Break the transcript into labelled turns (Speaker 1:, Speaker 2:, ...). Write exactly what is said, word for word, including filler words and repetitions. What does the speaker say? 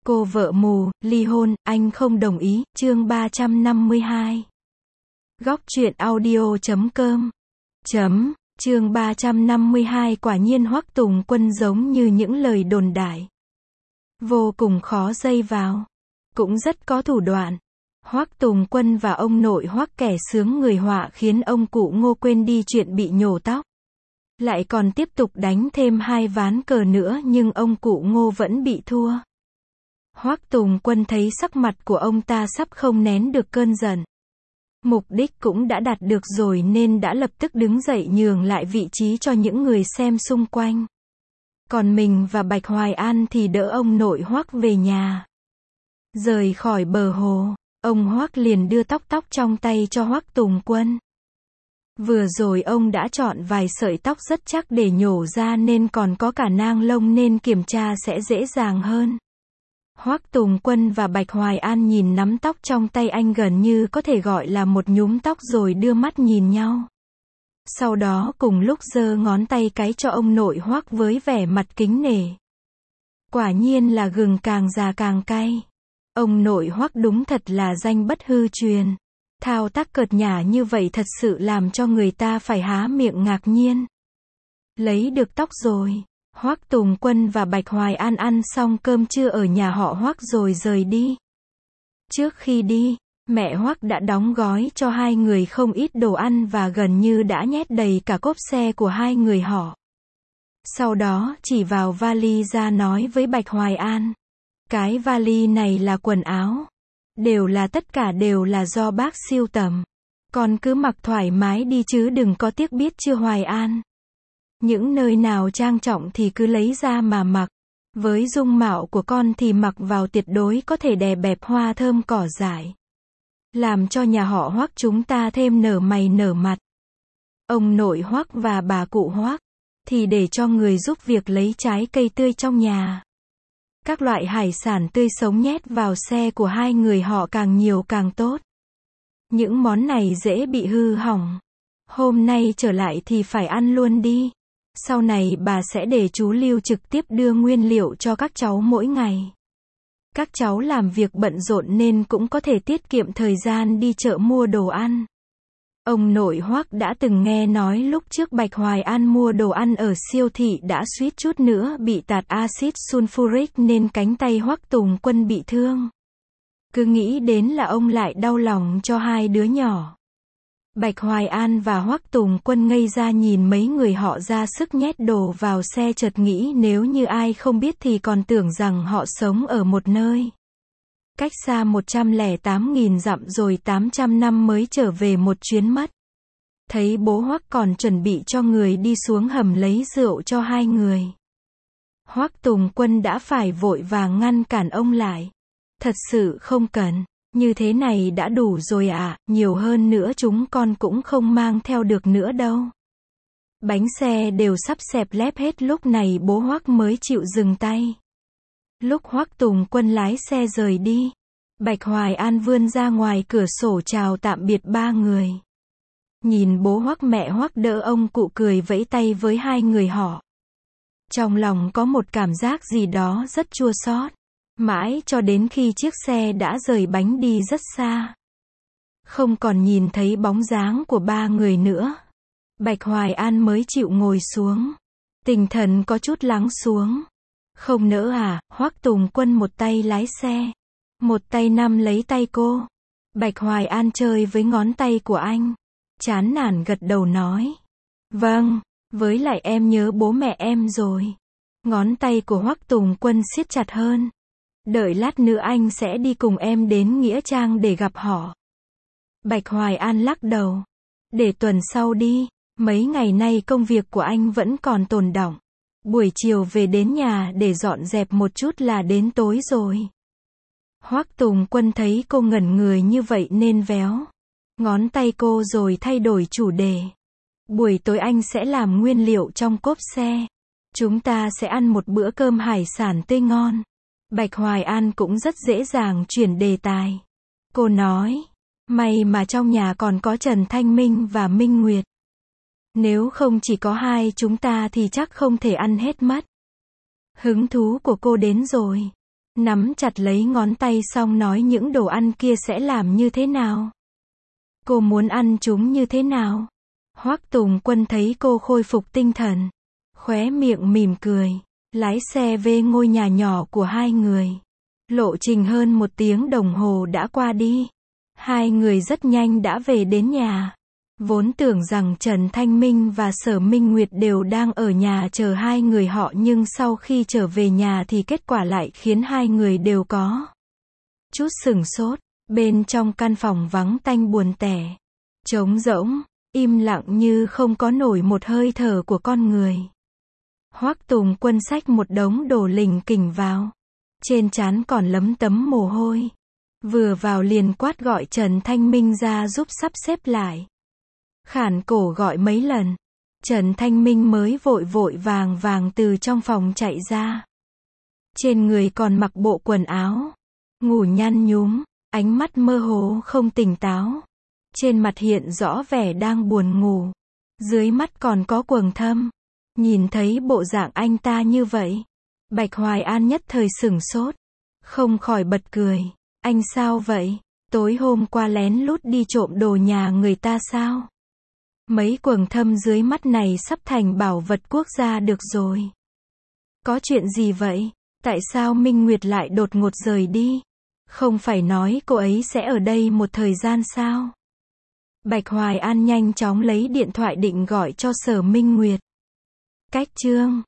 Speaker 1: Cô vợ mù, ly hôn, anh không đồng ý, chương ba trăm năm mươi hai. Góc truyện audio chấm com. Chấm, chương ba trăm năm mươi hai quả nhiên Hoắc Tùng Quân giống như những lời đồn đại. Vô cùng khó dây vào. Cũng rất có thủ đoạn. Hoắc Tùng Quân và ông nội Hoắc kẻ sướng người họa khiến ông cụ Ngô quên đi chuyện bị nhổ tóc. Lại còn tiếp tục đánh thêm hai ván cờ nữa nhưng ông cụ Ngô vẫn bị thua. Hoắc Tùng Quân thấy sắc mặt của ông ta sắp không nén được cơn giận. Mục đích cũng đã đạt được rồi nên đã lập tức đứng dậy nhường lại vị trí cho những người xem xung quanh. Còn mình và Bạch Hoài An thì đỡ ông nội Hoắc về nhà. Rời khỏi bờ hồ, ông Hoắc liền đưa tóc tóc trong tay cho Hoắc Tùng Quân. Vừa rồi ông đã chọn vài sợi tóc rất chắc để nhổ ra nên còn có cả nang lông nên kiểm tra sẽ dễ dàng hơn. Hoắc Tùng Quân và Bạch Hoài An nhìn nắm tóc trong tay anh gần như có thể gọi là một nhúm tóc rồi đưa mắt nhìn nhau. Sau đó cùng lúc giơ ngón tay cái cho ông nội Hoắc với vẻ mặt kính nể. Quả nhiên là gừng càng già càng cay. Ông nội Hoắc đúng thật là danh bất hư truyền. Thao tác cợt nhả như vậy thật sự làm cho người ta phải há miệng ngạc nhiên. Lấy được tóc rồi. Hoắc Tùng Quân và Bạch Hoài An ăn xong cơm trưa ở nhà họ Hoắc rồi rời đi. Trước khi đi, mẹ Hoắc đã đóng gói cho hai người không ít đồ ăn và gần như đã nhét đầy cả cốp xe của hai người họ. Sau đó chỉ vào vali ra nói với Bạch Hoài An. Cái vali này là quần áo. Đều là tất cả đều là do bác sưu tầm. Con cứ mặc thoải mái đi chứ đừng có tiếc biết chưa Hoài An. Những nơi nào trang trọng thì cứ lấy ra mà mặc. Với dung mạo của con thì mặc vào tuyệt đối có thể đè bẹp hoa thơm cỏ dại. Làm cho nhà họ Hoắc chúng ta thêm nở mày nở mặt. Ông nội Hoắc và bà cụ Hoắc thì để cho người giúp việc lấy trái cây tươi trong nhà. Các loại hải sản tươi sống nhét vào xe của hai người họ càng nhiều càng tốt. Những món này dễ bị hư hỏng. Hôm nay trở lại thì phải ăn luôn đi. Sau này bà sẽ để chú Lưu trực tiếp đưa nguyên liệu cho các cháu mỗi ngày. Các cháu làm việc bận rộn nên cũng có thể tiết kiệm thời gian đi chợ mua đồ ăn. Ông nội Hoắc đã từng nghe nói lúc trước Bạch Hoài An mua đồ ăn ở siêu thị đã suýt chút nữa bị tạt axit sulfuric nên cánh tay Hoắc Tùng Quân bị thương. Cứ nghĩ đến là ông lại đau lòng cho hai đứa nhỏ. Bạch Hoài An và Hoắc Tùng Quân ngây ra nhìn mấy người họ ra sức nhét đồ vào xe chợt nghĩ nếu như ai không biết thì còn tưởng rằng họ sống ở một nơi cách xa một trăm lẻ tám nghìn dặm rồi tám trăm năm mới trở về một chuyến mất. Thấy bố Hoắc còn chuẩn bị cho người đi xuống hầm lấy rượu cho hai người. Hoắc Tùng Quân đã phải vội vàng ngăn cản ông lại. Thật sự không cần. Như thế này đã đủ rồi ạ, à, nhiều hơn nữa chúng con cũng không mang theo được nữa đâu. Bánh xe đều sắp xẹp lép hết lúc này bố Hoắc mới chịu dừng tay. Lúc Hoắc Tùng Quân lái xe rời đi, Bạch Hoài An vươn ra ngoài cửa sổ chào tạm biệt ba người. Nhìn bố Hoắc mẹ Hoắc đỡ ông cụ cười vẫy tay với hai người họ. Trong lòng có một cảm giác gì đó rất chua xót. Mãi cho đến khi chiếc xe đã rời bánh đi rất xa. Không còn nhìn thấy bóng dáng của ba người nữa. Bạch Hoài An mới chịu ngồi xuống. Tinh thần có chút lắng xuống. Không nỡ à, Hoắc Tùng Quân một tay lái xe. Một tay nắm lấy tay cô. Bạch Hoài An chơi với ngón tay của anh. Chán nản gật đầu nói. Vâng, với lại em nhớ bố mẹ em rồi. Ngón tay của Hoắc Tùng Quân siết chặt hơn. Đợi lát nữa anh sẽ đi cùng em đến Nghĩa Trang để gặp họ. Bạch Hoài An lắc đầu. Để tuần sau đi, mấy ngày nay công việc của anh vẫn còn tồn đọng. Buổi chiều về đến nhà để dọn dẹp một chút là đến tối rồi. Hoắc Tùng Quân thấy cô ngẩn người như vậy nên véo ngón tay cô rồi thay đổi chủ đề. Buổi tối anh sẽ làm nguyên liệu trong cốp xe. Chúng ta sẽ ăn một bữa cơm hải sản tươi ngon. Bạch Hoài An cũng rất dễ dàng chuyển đề tài. Cô nói, may mà trong nhà còn có Trần Thanh Minh và Minh Nguyệt. Nếu không chỉ có hai chúng ta thì chắc không thể ăn hết mất. Hứng thú của cô đến rồi. nắm chặt lấy ngón tay xong nói những đồ ăn kia sẽ làm như thế nào? Cô muốn ăn chúng như thế nào? Hoắc Tùng Quân thấy cô khôi phục tinh thần, khóe miệng mỉm cười, lái xe về ngôi nhà nhỏ của hai người. Lộ trình hơn một tiếng đồng hồ đã qua đi. Hai người rất nhanh đã về đến nhà. Vốn tưởng rằng Trần Thanh Minh và Sở Minh Nguyệt đều đang ở nhà chờ hai người họ, nhưng sau khi trở về nhà thì kết quả lại khiến hai người đều có chút sửng sốt. Bên trong căn phòng vắng tanh buồn tẻ, trống rỗng, im lặng như không có nổi một hơi thở của con người. Hoắc Tùng Quân xách một đống đồ lỉnh kỉnh vào, trên trán còn lấm tấm mồ hôi. Vừa vào liền quát gọi Trần Thanh Minh ra giúp sắp xếp lại. Khản cổ gọi mấy lần, Trần Thanh Minh mới vội vội vàng vàng từ trong phòng chạy ra. Trên người còn mặc bộ quần áo ngủ nhăn nhúm, ánh mắt mơ hồ không tỉnh táo. Trên mặt hiện rõ vẻ đang buồn ngủ, dưới mắt còn có quầng thâm. Nhìn thấy bộ dạng anh ta như vậy, Bạch Hoài An nhất thời sửng sốt, không khỏi bật cười. Anh sao vậy? Tối hôm qua lén lút đi trộm đồ nhà người ta sao? Mấy quầng thâm dưới mắt này sắp thành bảo vật quốc gia được rồi. Có chuyện gì vậy? Tại sao Minh Nguyệt lại đột ngột rời đi? Không phải nói cô ấy sẽ ở đây một thời gian sao? Bạch Hoài An nhanh chóng lấy điện thoại định gọi cho Sở Minh Nguyệt. Cách chương